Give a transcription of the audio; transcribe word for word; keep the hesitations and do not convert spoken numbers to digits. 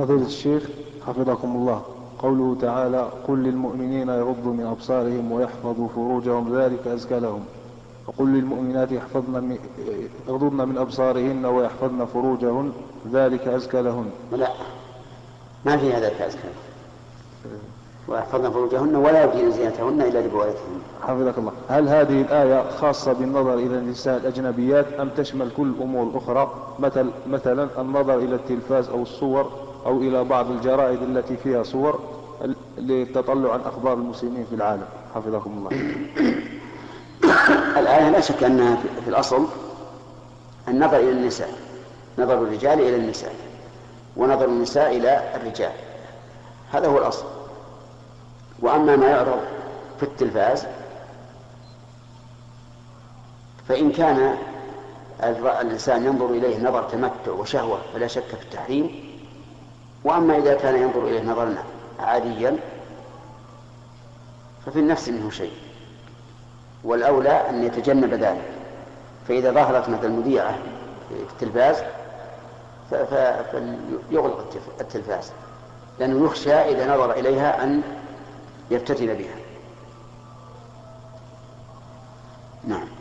فضيلة الشيخ حفظكم الله، قوله تعالى: قل للمؤمنين يغضوا من أبصارهم ويحفظوا فروجهم ذلك أزكى لهم، وقل للمؤمنات يحفظن يغضضن من أبصارهن ويحفظن فروجهن ذلك أزكى لهن. لا، ما في هذا أزكى ويحفظن فروجهن ولا يبدين زينتهن إلا لبوالدهن. حفظك الله، هل هذه الآية خاصة بالنظر إلى النساء الأجنبيات أم تشمل كل الأمور الأخرى، مثل مثلا النظر إلى التلفاز أو الصور أو إلى بعض الجرائد التي فيها صور للتطلع عن أخبار المسلمين في العالم؟ حفظكم الله. الآية لا شك أنها في الأصل النظر إلى النساء، نظر الرجال إلى النساء ونظر النساء إلى الرجال، هذا هو الأصل. وأما ما يعرض في التلفاز فإن كان الإنسان ينظر إليه نظر تمتع وشهوة فلا شك في التحريم، وأما إذا كان ينظر إليه نظرا عاديا ففي النفس منه شيء، والأولى أن يتجنب ذلك. فإذا ظهرت مثل مذيعة في التلفاز فليغلق التلفاز، لأنه يخشى إذا نظر إليها أن يفتتن بها. نعم.